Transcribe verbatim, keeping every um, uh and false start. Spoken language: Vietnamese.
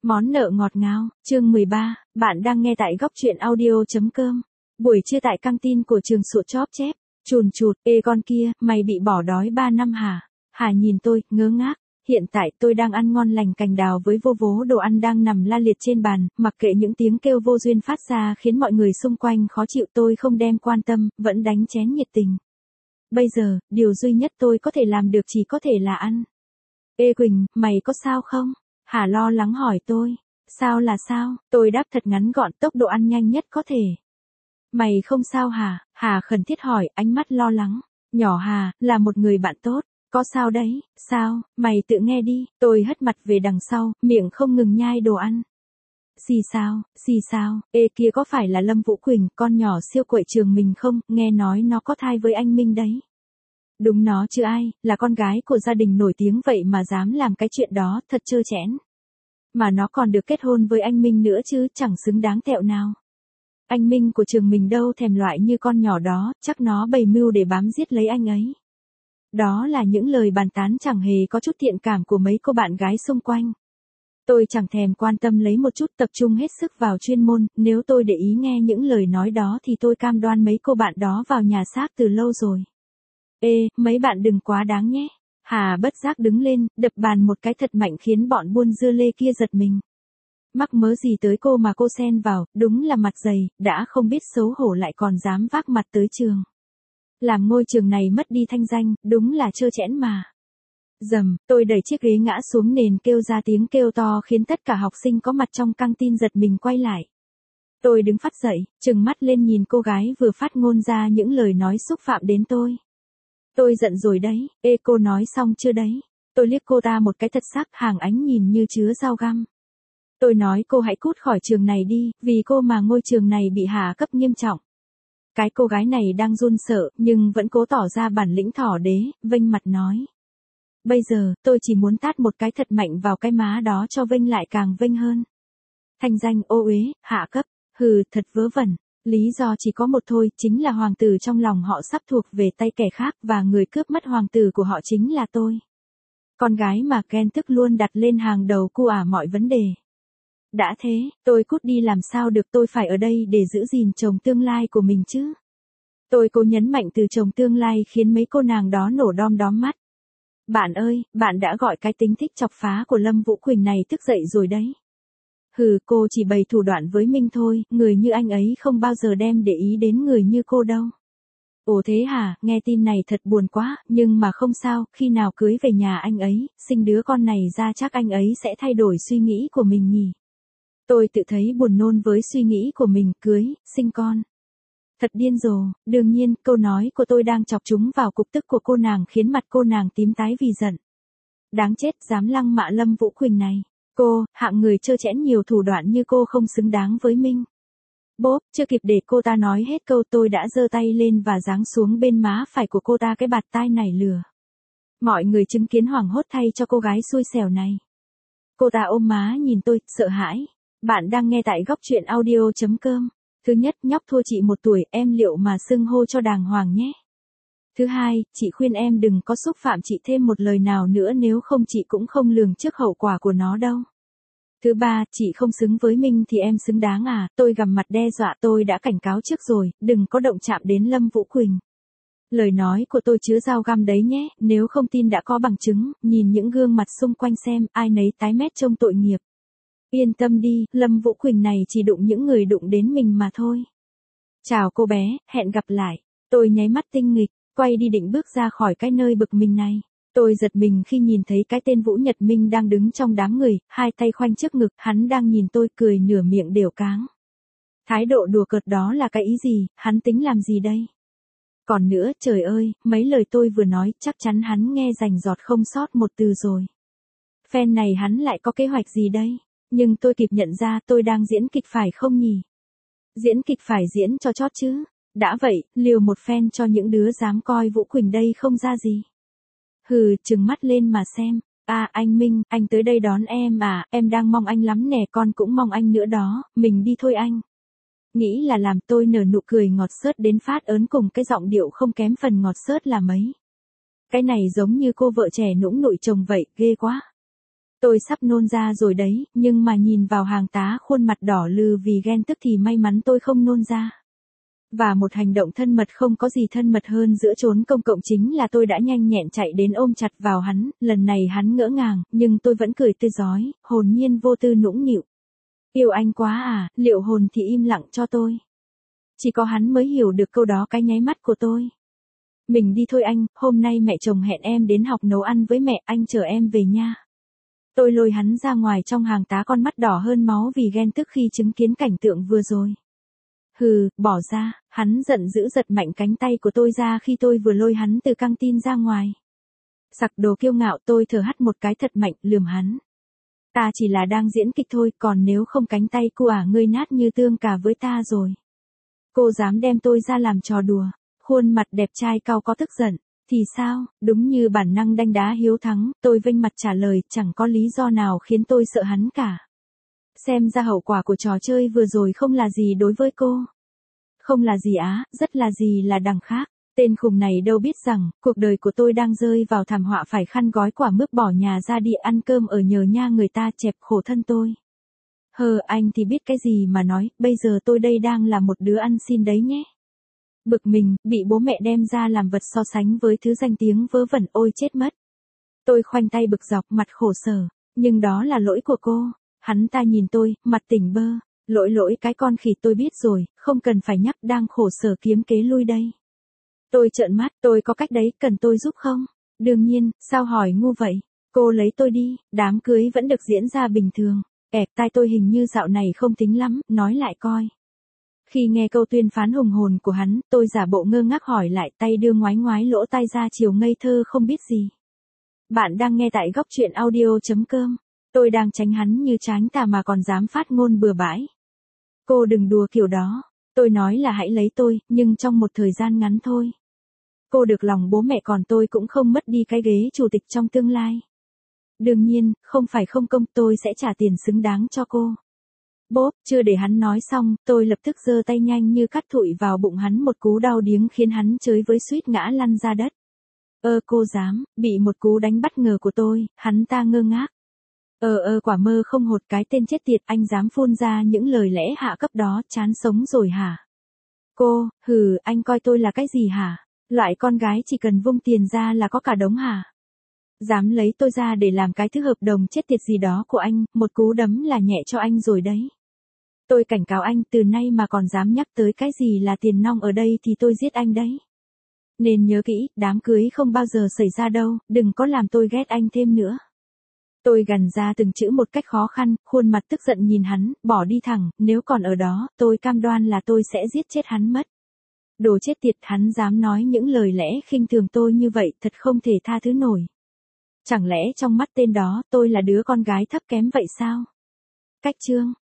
Món nợ ngọt ngào, chương mười ba, bạn đang nghe tại góc truyện audio.com. Buổi trưa tại căng tin của trường sụa chóp chép, chùn chụt, ê con kia, mày bị bỏ đói ba năm hả? Hà nhìn tôi, ngớ ngác. Hiện tại tôi đang ăn ngon lành cành đào với vô vố đồ ăn đang nằm la liệt trên bàn, mặc kệ những tiếng kêu vô duyên phát ra khiến mọi người xung quanh khó chịu, tôi không đem quan tâm, vẫn đánh chén nhiệt tình. Bây giờ, điều duy nhất tôi có thể làm được chỉ có thể là ăn. Ê Quỳnh, mày có sao không? Hà lo lắng hỏi tôi. Sao là sao? Tôi đáp thật ngắn gọn, tốc độ ăn nhanh nhất có thể. Mày không sao hả? Hà khẩn thiết hỏi, ánh mắt lo lắng. Nhỏ Hà, là một người bạn tốt. Có sao đấy? Sao? Mày tự nghe đi. Tôi hất mặt về đằng sau, miệng không ngừng nhai đồ ăn. Xì sao? Xì sao? Ê kia có phải là Lâm Vũ Quỳnh, con nhỏ siêu quậy trường mình không? Nghe nói nó có thai với anh Minh đấy. Đúng nó chứ ai, là con gái của gia đình nổi tiếng vậy mà dám làm cái chuyện đó, thật trơ trẽn. Mà nó còn được kết hôn với anh Minh nữa chứ, chẳng xứng đáng tẹo nào. Anh Minh của trường mình đâu thèm loại như con nhỏ đó, chắc nó bày mưu để bám giết lấy anh ấy. Đó là những lời bàn tán chẳng hề có chút thiện cảm của mấy cô bạn gái xung quanh. Tôi chẳng thèm quan tâm lấy một chút, tập trung hết sức vào chuyên môn, nếu tôi để ý nghe những lời nói đó thì tôi cam đoan mấy cô bạn đó vào nhà xác từ lâu rồi. Ê, mấy bạn đừng quá đáng nhé. Hà bất giác đứng lên, đập bàn một cái thật mạnh khiến bọn buôn dưa lê kia giật mình. Mắc mớ gì tới cô mà cô xen vào, đúng là mặt dày, đã không biết xấu hổ lại còn dám vác mặt tới trường. Làm ngôi trường này mất đi thanh danh, đúng là trơ trẽn mà. Dầm, tôi đẩy chiếc ghế ngã xuống nền kêu ra tiếng kêu to khiến tất cả học sinh có mặt trong căng tin giật mình quay lại. Tôi đứng phắt dậy, trừng mắt lên nhìn cô gái vừa phát ngôn ra những lời nói xúc phạm đến tôi. Tôi giận rồi đấy, ê cô nói xong chưa đấy? Tôi liếc cô ta một cái thật sắc, hàng ánh nhìn như chứa dao găm. Tôi nói cô hãy cút khỏi trường này đi, vì cô mà ngôi trường này bị hạ cấp nghiêm trọng. Cái cô gái này đang run sợ, nhưng vẫn cố tỏ ra bản lĩnh thỏ đế, vênh mặt nói. Bây giờ, tôi chỉ muốn tát một cái thật mạnh vào cái má đó cho vênh lại càng vênh hơn. Thanh danh ô uế, hạ cấp, hừ, thật vớ vẩn. Lý do chỉ có một thôi, chính là hoàng tử trong lòng họ sắp thuộc về tay kẻ khác và người cướp mất hoàng tử của họ chính là tôi. Con gái mà ghen tức luôn đặt lên hàng đầu cu ả mọi vấn đề. Đã thế, tôi cút đi làm sao được, tôi phải ở đây để giữ gìn chồng tương lai của mình chứ. Tôi cố nhấn mạnh từ chồng tương lai khiến mấy cô nàng đó nổ đom đóm mắt. Bạn ơi, bạn đã gọi cái tính thích chọc phá của Lâm Vũ Quỳnh này thức dậy rồi đấy. Hừ, cô chỉ bày thủ đoạn với Minh thôi, người như anh ấy không bao giờ đem để ý đến người như cô đâu. Ồ thế hả, nghe tin này thật buồn quá, nhưng mà không sao, khi nào cưới về nhà anh ấy, sinh đứa con này ra chắc anh ấy sẽ thay đổi suy nghĩ của mình nhỉ. Tôi tự thấy buồn nôn với suy nghĩ của mình, cưới, sinh con. Thật điên rồ, đương nhiên, câu nói của tôi đang chọc chúng vào cục tức của cô nàng khiến mặt cô nàng tím tái vì giận. Đáng chết, dám lăng mạ Lâm Vũ Quỳnh này. Cô, hạng người trơ trẽn nhiều thủ đoạn như cô không xứng đáng với Minh. Bốp, chưa kịp để cô ta nói hết câu tôi đã giơ tay lên và giáng xuống bên má phải của cô ta cái bạt tai nảy lửa. Mọi người chứng kiến hoảng hốt thay cho cô gái xui xẻo này. Cô ta ôm má nhìn tôi, sợ hãi. Bạn đang nghe tại góc truyện audio.com. Thứ nhất, nhóc thua chị một tuổi, em liệu mà xưng hô cho đàng hoàng nhé. Thứ hai, chị khuyên em đừng có xúc phạm chị thêm một lời nào nữa, nếu không chị cũng không lường trước hậu quả của nó đâu. Thứ ba, chị không xứng với Minh thì em xứng đáng à, tôi gằm mặt đe dọa, tôi đã cảnh cáo trước rồi, đừng có động chạm đến Lâm Vũ Quỳnh. Lời nói của tôi chứa dao găm đấy nhé, nếu không tin đã có bằng chứng, nhìn những gương mặt xung quanh xem, ai nấy tái mét trông tội nghiệp. Yên tâm đi, Lâm Vũ Quỳnh này chỉ đụng những người đụng đến mình mà thôi. Chào cô bé, hẹn gặp lại. Tôi nháy mắt tinh nghịch, quay đi định bước ra khỏi cái nơi bực mình này. Tôi giật mình khi nhìn thấy cái tên Vũ Nhật Minh đang đứng trong đám người, hai tay khoanh trước ngực, hắn đang nhìn tôi cười nửa miệng đều cáng. Thái độ đùa cợt đó là cái ý gì, hắn tính làm gì đây? Còn nữa, trời ơi, mấy lời tôi vừa nói, chắc chắn hắn nghe rành rọt không sót một từ rồi. Phen này hắn lại có kế hoạch gì đây? Nhưng tôi kịp nhận ra tôi đang diễn kịch phải không nhỉ? Diễn kịch phải diễn cho chót chứ. Đã vậy, liều một phen cho những đứa dám coi Vũ Quỳnh đây không ra gì. Hừ, trừng mắt lên mà xem. À anh Minh, anh tới đây đón em à, em đang mong anh lắm nè, con cũng mong anh nữa đó, mình đi thôi anh. Nghĩ là làm, tôi nở nụ cười ngọt xớt đến phát ớn cùng cái giọng điệu không kém phần ngọt xớt là mấy. Cái này giống như cô vợ trẻ nũng nụi chồng vậy, ghê quá. Tôi sắp nôn ra rồi đấy, nhưng mà nhìn vào hàng tá khuôn mặt đỏ lừ vì ghen tức thì may mắn tôi không nôn ra. Và một hành động thân mật không có gì thân mật hơn giữa chốn công cộng chính là tôi đã nhanh nhẹn chạy đến ôm chặt vào hắn, lần này hắn ngỡ ngàng, nhưng tôi vẫn cười tươi rói, hồn nhiên vô tư nũng nịu. Yêu anh quá à, liệu hồn thì im lặng cho tôi. Chỉ có hắn mới hiểu được câu đó cái nháy mắt của tôi. Mình đi thôi anh, hôm nay mẹ chồng hẹn em đến học nấu ăn với mẹ, anh chờ em về nha. Tôi lôi hắn ra ngoài trong hàng tá con mắt đỏ hơn máu vì ghen tức khi chứng kiến cảnh tượng vừa rồi. Hừ, bỏ ra, hắn giận dữ giật mạnh cánh tay của tôi ra khi tôi vừa lôi hắn từ căng tin ra ngoài. Sặc đồ kiêu ngạo tôi thở hắt một cái thật mạnh lườm hắn. Ta chỉ là đang diễn kịch thôi, còn nếu không cánh tay cô à ngươi nát như tương cả với ta rồi. Cô dám đem tôi ra làm trò đùa, khuôn mặt đẹp trai cau có tức giận. Thì sao, đúng như bản năng đanh đá hiếu thắng, tôi vênh mặt trả lời chẳng có lý do nào khiến tôi sợ hắn cả. Xem ra hậu quả của trò chơi vừa rồi không là gì đối với cô. Không là gì á, rất là gì là đằng khác. Tên khùng này đâu biết rằng, cuộc đời của tôi đang rơi vào thảm họa phải khăn gói quả mướp bỏ nhà ra đi ăn cơm ở nhờ nha người ta chẹp khổ thân tôi. Hờ anh thì biết cái gì mà nói, bây giờ tôi đây đang là một đứa ăn xin đấy nhé. Bực mình, bị bố mẹ đem ra làm vật so sánh với thứ danh tiếng vớ vẩn ôi chết mất. Tôi khoanh tay bực dọc mặt khổ sở, nhưng đó là lỗi của cô. Hắn ta nhìn tôi, mặt tỉnh bơ, lỗi lỗi cái con khỉ tôi biết rồi, không cần phải nhắc đang khổ sở kiếm kế lui đây. Tôi trợn mắt, tôi có cách đấy, cần tôi giúp không? Đương nhiên, sao hỏi ngu vậy? Cô lấy tôi đi, đám cưới vẫn được diễn ra bình thường. Ẹc tai tôi hình như dạo này không tính lắm, nói lại coi. Khi nghe câu tuyên phán hùng hồn của hắn, tôi giả bộ ngơ ngác hỏi lại tay đưa ngoái ngoái lỗ tai ra chiều ngây thơ không biết gì. Bạn đang nghe tại góc truyện audio.com. Tôi đang tránh hắn như tránh tà mà còn dám phát ngôn bừa bãi. Cô đừng đùa kiểu đó. Tôi nói là hãy lấy tôi, nhưng trong một thời gian ngắn thôi. Cô được lòng bố mẹ còn tôi cũng không mất đi cái ghế chủ tịch trong tương lai. Đương nhiên, không phải không công tôi sẽ trả tiền xứng đáng cho cô. Bốp, chưa để hắn nói xong, tôi lập tức giơ tay nhanh như cắt thụi vào bụng hắn một cú đau điếng khiến hắn chới với suýt ngã lăn ra đất. Ơ cô dám, bị một cú đánh bất ngờ của tôi, hắn ta ngơ ngác. Ờ ơ quả mơ không hột cái tên chết tiệt anh dám phun ra những lời lẽ hạ cấp đó chán sống rồi hả? Cô, hừ, anh coi tôi là cái gì hả? Loại con gái chỉ cần vung tiền ra là có cả đống hả? Dám lấy tôi ra để làm cái thứ hợp đồng chết tiệt gì đó của anh, một cú đấm là nhẹ cho anh rồi đấy. Tôi cảnh cáo anh từ nay mà còn dám nhắc tới cái gì là tiền nong ở đây thì tôi giết anh đấy. Nên nhớ kỹ, đám cưới không bao giờ xảy ra đâu, đừng có làm tôi ghét anh thêm nữa. Tôi gằn ra từng chữ một cách khó khăn, khuôn mặt tức giận nhìn hắn, bỏ đi thẳng, nếu còn ở đó, tôi cam đoan là tôi sẽ giết chết hắn mất. Đồ chết tiệt, hắn dám nói những lời lẽ khinh thường tôi như vậy, thật không thể tha thứ nổi. Chẳng lẽ trong mắt tên đó, tôi là đứa con gái thấp kém vậy sao? Cách chương